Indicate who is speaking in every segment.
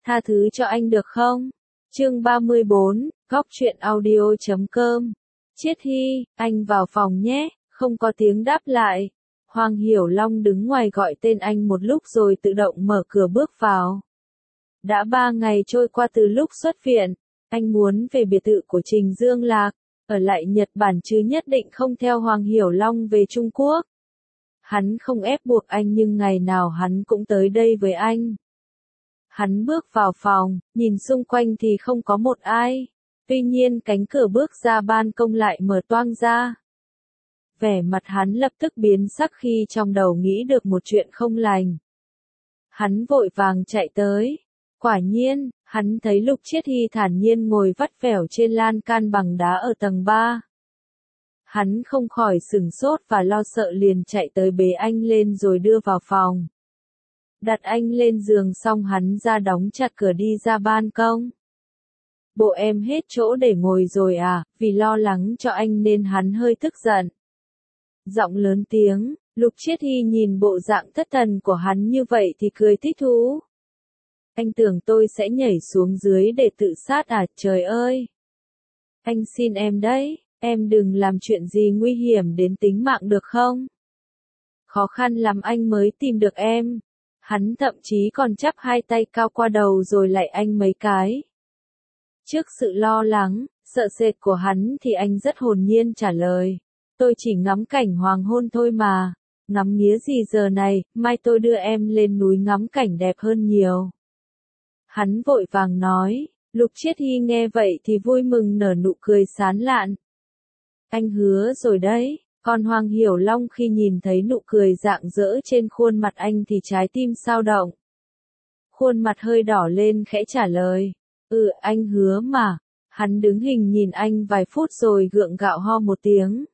Speaker 1: Tha thứ cho anh được không? Chương 34, Góc truyện audio.com. Chiết Hy, anh vào phòng nhé, không có tiếng đáp lại. Hoàng Hiểu Long đứng ngoài gọi tên anh một lúc rồi tự động mở cửa bước vào. Đã 3 ngày trôi qua từ lúc xuất viện, anh muốn về biệt thự của Trình Dương Lạc, ở lại Nhật Bản chứ nhất định không theo Hoàng Hiểu Long về Trung Quốc. Hắn không ép buộc anh nhưng ngày nào hắn cũng tới đây với anh. Hắn bước vào phòng, nhìn xung quanh thì không có một ai. Tuy nhiên cánh cửa bước ra ban công lại mở toang ra. Vẻ mặt hắn lập tức biến sắc khi trong đầu nghĩ được một chuyện không lành. Hắn vội vàng chạy tới. Quả nhiên, hắn thấy Lục Chiết Hy thản nhiên ngồi vắt vẻo trên lan can bằng đá ở tầng 3. Hắn không khỏi sửng sốt và lo sợ liền chạy tới bế anh lên rồi đưa vào phòng. Đặt anh lên giường xong hắn ra đóng chặt cửa đi ra ban công. Bộ em hết chỗ để ngồi rồi à, vì lo lắng cho anh nên hắn hơi tức giận. Giọng lớn tiếng, Lục Chiết Hy nhìn bộ dạng thất thần của hắn như vậy thì cười thích thú. Anh tưởng tôi sẽ nhảy xuống dưới để tự sát à, trời ơi. Anh xin em đấy, em đừng làm chuyện gì nguy hiểm đến tính mạng được không? Khó khăn lắm anh mới tìm được em. Hắn thậm chí còn chắp hai tay cao qua đầu rồi lạy anh mấy cái. Trước sự lo lắng, sợ sệt của hắn thì anh rất hồn nhiên trả lời. Tôi chỉ ngắm cảnh hoàng hôn thôi mà. Ngắm nghía gì giờ này, mai tôi đưa em lên núi ngắm cảnh đẹp hơn nhiều. Hắn vội vàng nói. Lục Chiết Hy nghe vậy thì vui mừng nở nụ cười sán lạn. Anh hứa rồi đấy. Còn Hoàng Hiểu Long khi nhìn thấy nụ cười rạng rỡ trên khuôn mặt anh thì trái tim xao động. Khuôn mặt hơi đỏ lên khẽ trả lời. Anh hứa mà. Hắn đứng hình nhìn anh vài phút rồi gượng gạo ho một tiếng.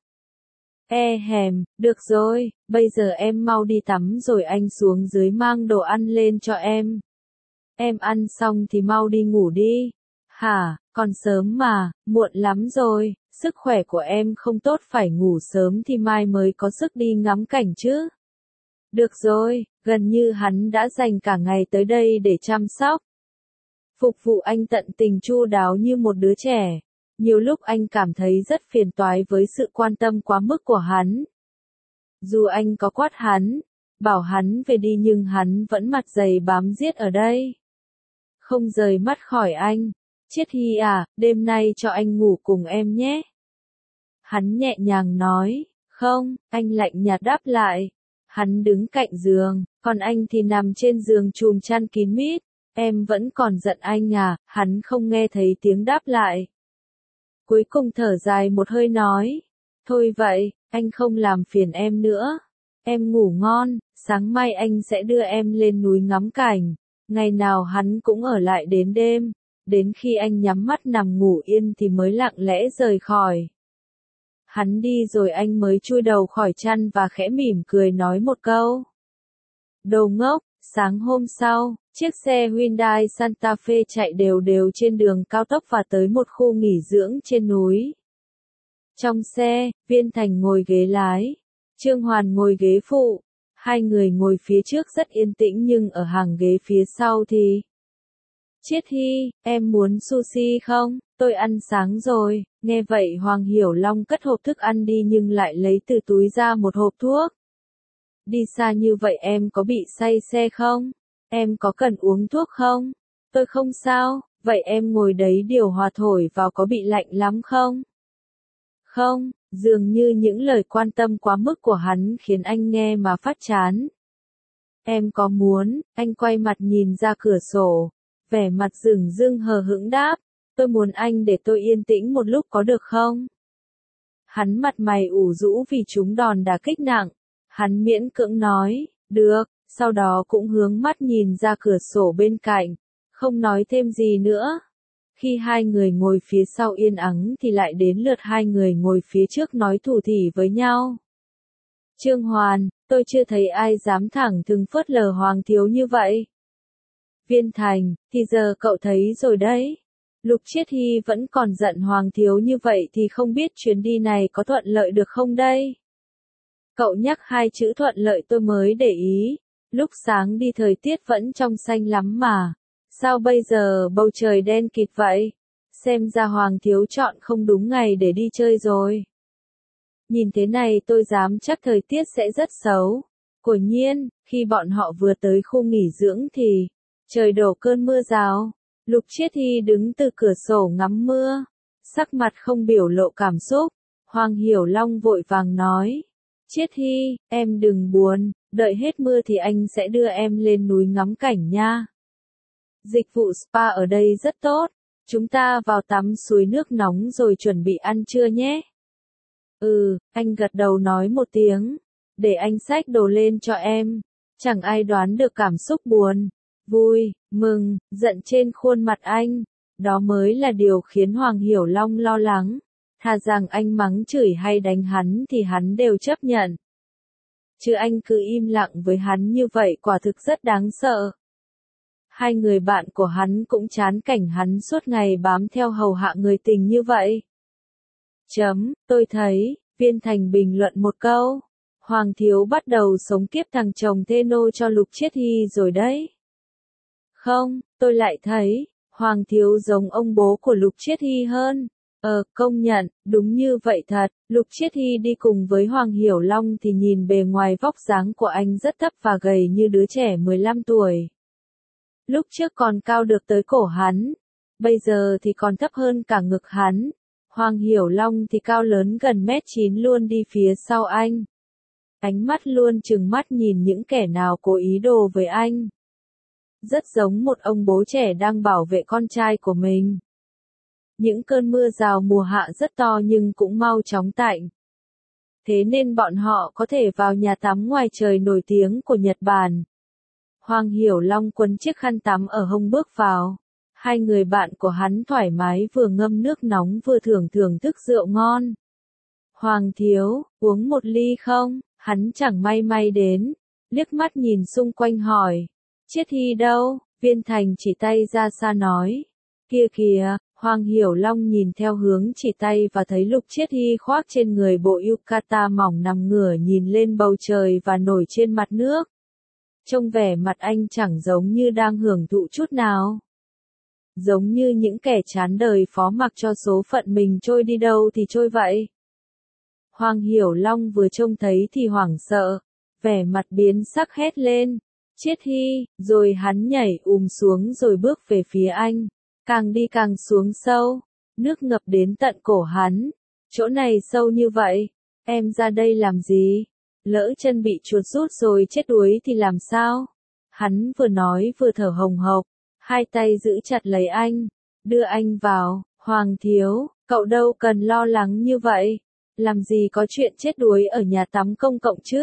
Speaker 1: Được rồi, bây giờ em mau đi tắm rồi anh xuống dưới mang đồ ăn lên cho em. Em ăn xong thì mau đi ngủ đi. Hả, còn sớm mà, muộn lắm rồi. Sức khỏe của em không tốt phải ngủ sớm thì mai mới có sức đi ngắm cảnh chứ. Được rồi, gần như hắn đã dành cả ngày tới đây để chăm sóc. Phục vụ anh tận tình chu đáo như một đứa trẻ. Nhiều lúc anh cảm thấy rất phiền toái với sự quan tâm quá mức của hắn. Dù anh có quát hắn, bảo hắn về đi nhưng hắn vẫn mặt dày bám giết ở đây. Không rời mắt khỏi anh. Chiết Hy à, đêm nay cho anh ngủ cùng em nhé. Hắn nhẹ nhàng nói, không, anh lạnh nhạt đáp lại. Hắn đứng cạnh giường, còn anh thì nằm trên giường chùm chăn kín mít. Em vẫn còn giận anh à, hắn không nghe thấy tiếng đáp lại. Cuối cùng thở dài một hơi nói, thôi vậy, anh không làm phiền em nữa. Em ngủ ngon, sáng mai anh sẽ đưa em lên núi ngắm cảnh. Ngày nào hắn cũng ở lại đến đêm, đến khi anh nhắm mắt nằm ngủ yên thì mới lặng lẽ rời khỏi. Hắn đi rồi anh mới chui đầu khỏi chăn và khẽ mỉm cười nói một câu. Đồ ngốc. Sáng hôm sau, chiếc xe Hyundai Santa Fe chạy đều đều trên đường cao tốc và tới một khu nghỉ dưỡng trên núi. Trong xe, Viên Thành ngồi ghế lái, Trương Hoàn ngồi ghế phụ. Hai người ngồi phía trước rất yên tĩnh nhưng ở hàng ghế phía sau thì... Chiết Hy, em muốn sushi không? Tôi ăn sáng rồi. Nghe vậy Hoàng Hiểu Long cất hộp thức ăn đi nhưng lại lấy từ túi ra một hộp thuốc. Đi xa như vậy em có bị say xe không? Em có cần uống thuốc không? Tôi không sao, vậy em ngồi đấy điều hòa thổi vào có bị lạnh lắm không? Không, dường như những lời quan tâm quá mức của hắn khiến anh nghe mà phát chán. Em có muốn, anh quay mặt nhìn ra cửa sổ, vẻ mặt dửng dưng hờ hững đáp, tôi muốn anh để tôi yên tĩnh một lúc có được không? Hắn mặt mày ủ rũ vì trúng đòn đả kích nặng. Hắn miễn cưỡng nói, được, sau đó cũng hướng mắt nhìn ra cửa sổ bên cạnh, không nói thêm gì nữa. Khi hai người ngồi phía sau yên ắng thì lại đến lượt hai người ngồi phía trước nói thủ thỉ với nhau. Trương Hoàn, tôi chưa thấy ai dám thẳng thừng phớt lờ Hoàng thiếu như vậy. Viên Thành, thì giờ cậu thấy rồi đấy. Lục Chiết Hy vẫn còn giận Hoàng thiếu như vậy thì không biết chuyến đi này có thuận lợi được không đây? Cậu nhắc hai chữ thuận lợi tôi mới để ý. Lúc sáng đi thời tiết vẫn trong xanh lắm mà. Sao bây giờ bầu trời đen kịt vậy? Xem ra Hoàng thiếu chọn không đúng ngày để đi chơi rồi. Nhìn thế này tôi dám chắc thời tiết sẽ rất xấu. Quả nhiên, khi bọn họ vừa tới khu nghỉ dưỡng thì trời đổ cơn mưa rào. Lục Chiết Hy đứng từ cửa sổ ngắm mưa, sắc mặt không biểu lộ cảm xúc. Hoàng Hiểu Long vội vàng nói, Chiết Hy, em đừng buồn, đợi hết mưa thì anh sẽ đưa em lên núi ngắm cảnh nha. Dịch vụ spa ở đây rất tốt, chúng ta vào tắm suối nước nóng rồi chuẩn bị ăn trưa nhé. Anh gật đầu nói một tiếng, để anh xách đồ lên cho em. Chẳng ai đoán được cảm xúc buồn, vui, mừng, giận trên khuôn mặt anh. Đó mới là điều khiến Hoàng Hiểu Long lo lắng. Thà rằng anh mắng chửi hay đánh hắn thì hắn đều chấp nhận. Chứ anh cứ im lặng với hắn như vậy quả thực rất đáng sợ. Hai người bạn của hắn cũng chán cảnh hắn suốt ngày bám theo hầu hạ người tình như vậy. Tôi thấy, Viên Thành bình luận một câu. Hoàng thiếu bắt đầu sống kiếp thằng chồng thê nô cho Lục Chiết Hy rồi đấy. Không, tôi lại thấy, Hoàng thiếu giống ông bố của Lục Chiết Hy hơn. Công nhận, đúng như vậy thật, Lục Chiết Hy đi cùng với Hoàng Hiểu Long thì nhìn bề ngoài vóc dáng của anh rất thấp và gầy như đứa trẻ 15 tuổi. Lúc trước còn cao được tới cổ hắn, bây giờ thì còn thấp hơn cả ngực hắn. Hoàng Hiểu Long thì cao lớn gần 1m9 luôn đi phía sau anh. Ánh mắt luôn trừng mắt nhìn những kẻ nào cố ý đồ với anh. Rất giống một ông bố trẻ đang bảo vệ con trai của mình. Những cơn mưa rào mùa hạ rất to nhưng cũng mau chóng tạnh. Thế nên bọn họ có thể vào nhà tắm ngoài trời nổi tiếng của Nhật Bản. Hoàng Hiểu Long quấn chiếc khăn tắm ở hông bước vào. Hai người bạn của hắn thoải mái vừa ngâm nước nóng vừa thưởng thức rượu ngon. Hoàng thiếu, uống một ly không? Hắn chẳng may đến. Liếc mắt nhìn xung quanh hỏi. Chiết Hy đâu? Viên Thành chỉ tay ra xa nói. Kia kìa. Hoàng Hiểu Long nhìn theo hướng chỉ tay và thấy Lục Chiết Hy khoác trên người bộ yukata mỏng nằm ngửa nhìn lên bầu trời và nổi trên mặt nước. Trông vẻ mặt anh chẳng giống như đang hưởng thụ chút nào. Giống như những kẻ chán đời phó mặc cho số phận mình trôi đi đâu thì trôi vậy. Hoàng Hiểu Long vừa trông thấy thì hoảng sợ, vẻ mặt biến sắc hét lên, Chiết Hy, rồi hắn nhảy xuống rồi bước về phía anh. Càng đi càng xuống sâu, nước ngập đến tận cổ hắn. Chỗ này sâu như vậy, em ra đây làm gì? Lỡ chân bị chuột rút rồi chết đuối thì làm sao? Hắn vừa nói vừa thở hồng hộc, hai tay giữ chặt lấy anh, đưa anh vào. Hoàng thiếu, cậu đâu cần lo lắng như vậy, làm gì có chuyện chết đuối ở nhà tắm công cộng chứ?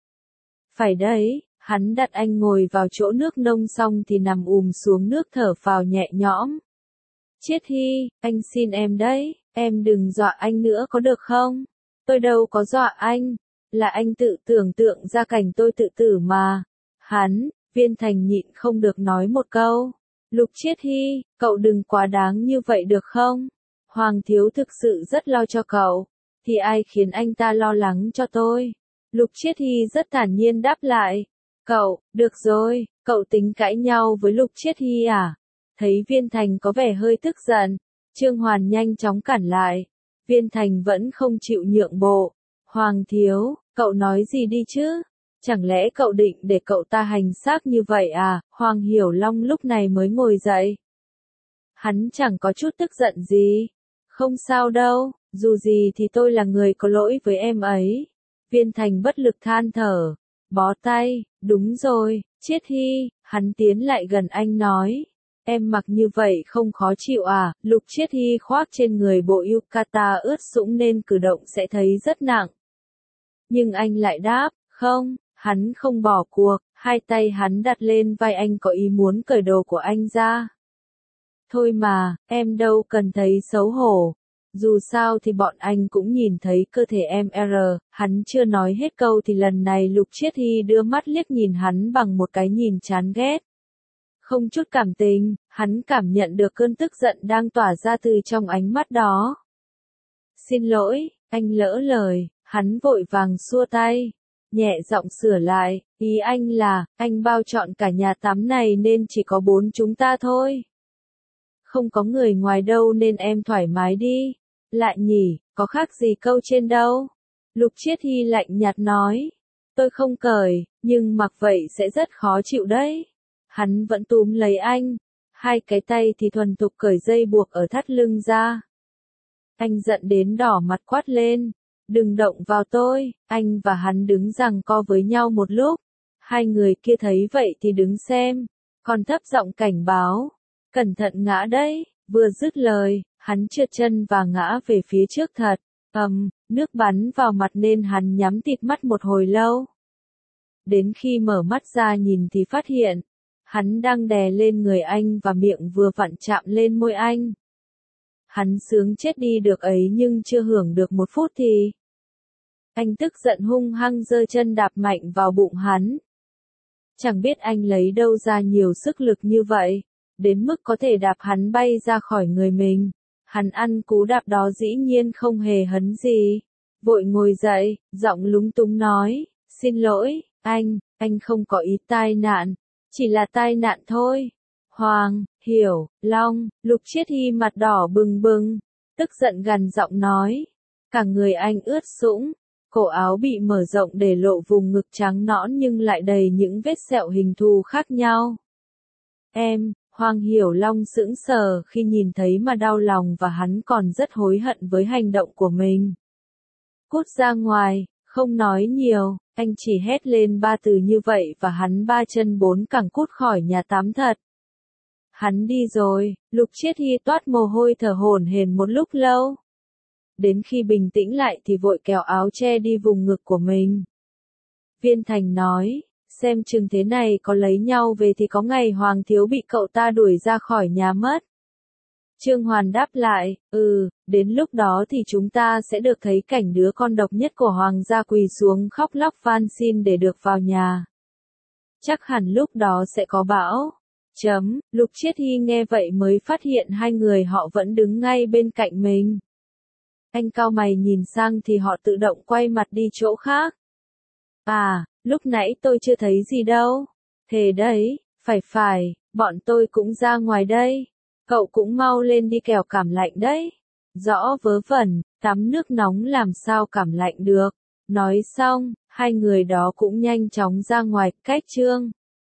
Speaker 1: Phải đấy. Hắn đặt anh ngồi vào chỗ nước nông xong thì nằm xuống nước thở phào nhẹ nhõm. Chiết Hy, anh xin em đấy, em đừng dọa anh nữa có được không? Tôi đâu có dọa anh, là anh tự tưởng tượng ra cảnh tôi tự tử mà. Viên Thành nhịn không được nói một câu. Lục Chiết Hy, cậu đừng quá đáng như vậy được không? Hoàng thiếu thực sự rất lo cho cậu, thì ai khiến anh ta lo lắng cho tôi? Lục Chiết Hy rất thản nhiên đáp lại. Được rồi, cậu tính cãi nhau với Lục Chiết Hy à? Thấy Viên Thành có vẻ hơi tức giận, Trương Hoàn nhanh chóng cản lại. Viên Thành vẫn không chịu nhượng bộ. Hoàng thiếu, cậu nói gì đi chứ? Chẳng lẽ cậu định để cậu ta hành xác như vậy à? Hoàng Hiểu Long lúc này mới ngồi dậy. Hắn chẳng có chút tức giận gì. Không sao đâu, dù gì thì tôi là người có lỗi với em ấy. Viên Thành bất lực than thở. Bó tay, đúng rồi, Chiết Hy, hắn tiến lại gần anh nói. Em mặc như vậy không khó chịu à? Lục Chiết Hy khoác trên người bộ yukata ướt sũng nên cử động sẽ thấy rất nặng. Nhưng anh lại đáp, không, hắn không bỏ cuộc, hai tay hắn đặt lên vai anh có ý muốn cởi đồ của anh ra. Thôi mà, em đâu cần thấy xấu hổ. Dù sao thì bọn anh cũng nhìn thấy cơ thể em. Hắn chưa nói hết câu thì lần này Lục Chiết Hy đưa mắt liếc nhìn hắn bằng một cái nhìn chán ghét. Không chút cảm tình, hắn cảm nhận được cơn tức giận đang tỏa ra từ trong ánh mắt đó. Xin lỗi, anh lỡ lời, hắn vội vàng xua tay, nhẹ giọng sửa lại, Ý anh là, anh bao trọn cả nhà tắm này nên chỉ có 4 chúng ta thôi. Không có người ngoài đâu nên em thoải mái đi. Lại nhỉ, có khác gì câu trên đâu. Lục Triết Hy lạnh nhạt nói. Tôi không cởi, nhưng mặc vậy sẽ rất khó chịu đấy. Hắn vẫn túm lấy anh. Hai cái tay thì thuần thục cởi dây buộc ở thắt lưng ra. Anh giận đến đỏ mặt quát lên. Đừng động vào tôi. Anh và hắn đứng giằng co với nhau một lúc. Hai người kia thấy vậy thì đứng xem. Còn thấp giọng cảnh báo. Cẩn thận ngã đấy. Vừa dứt lời, hắn trượt chân và ngã về phía trước thật. Nước bắn vào mặt nên hắn nhắm tịt mắt một hồi lâu. Đến khi mở mắt ra nhìn thì phát hiện, hắn đang đè lên người anh và miệng vừa vặn chạm lên môi anh. Hắn sướng chết đi được ấy nhưng chưa hưởng được 1 phút thì anh tức giận hung hăng giơ chân đạp mạnh vào bụng hắn. Chẳng biết anh lấy đâu ra nhiều sức lực như vậy, đến mức có thể đạp hắn bay ra khỏi người mình. Hắn ăn cú đạp đó dĩ nhiên không hề hấn gì. Vội ngồi dậy, giọng lúng túng nói, xin lỗi, anh không có ý tai nạn, chỉ là tai nạn thôi. Hoàng, Hiểu, Long, Lục Triết Hy mặt đỏ bừng bừng, tức giận gằn giọng nói. Cả người anh ướt sũng, cổ áo bị mở rộng để lộ vùng ngực trắng nõn nhưng lại đầy những vết sẹo hình thù khác nhau. Hoàng Hiểu Long sững sờ khi nhìn thấy mà đau lòng và hắn còn rất hối hận với hành động của mình. Cút ra ngoài, không nói nhiều, anh chỉ hét lên 3 từ như vậy và hắn 3 chân 4 cẳng cút khỏi nhà tắm thật. Hắn đi rồi, Lục Triết Hy toát mồ hôi thở hổn hển một lúc lâu. Đến khi bình tĩnh lại thì vội kéo áo che đi vùng ngực của mình. Viên Thành nói, xem chừng thế này có lấy nhau về thì có ngày Hoàng thiếu bị cậu ta đuổi ra khỏi nhà mất. Trương Hoàn đáp lại, đến lúc đó thì chúng ta sẽ được thấy cảnh đứa con độc nhất của Hoàng gia quỳ xuống khóc lóc van xin để được vào nhà. Chắc hẳn lúc đó sẽ có bão. Lục Triết Hy nghe vậy mới phát hiện hai người họ vẫn đứng ngay bên cạnh mình. Anh cau mày nhìn sang thì họ tự động quay mặt đi chỗ khác. Lúc nãy tôi chưa thấy gì đâu. Thế đấy, phải, bọn tôi cũng ra ngoài đây. Cậu cũng mau lên đi kẻo cảm lạnh đấy. Rõ vớ vẩn, tắm nước nóng làm sao cảm lạnh được. Nói xong, hai người đó cũng nhanh chóng ra ngoài, cách Trương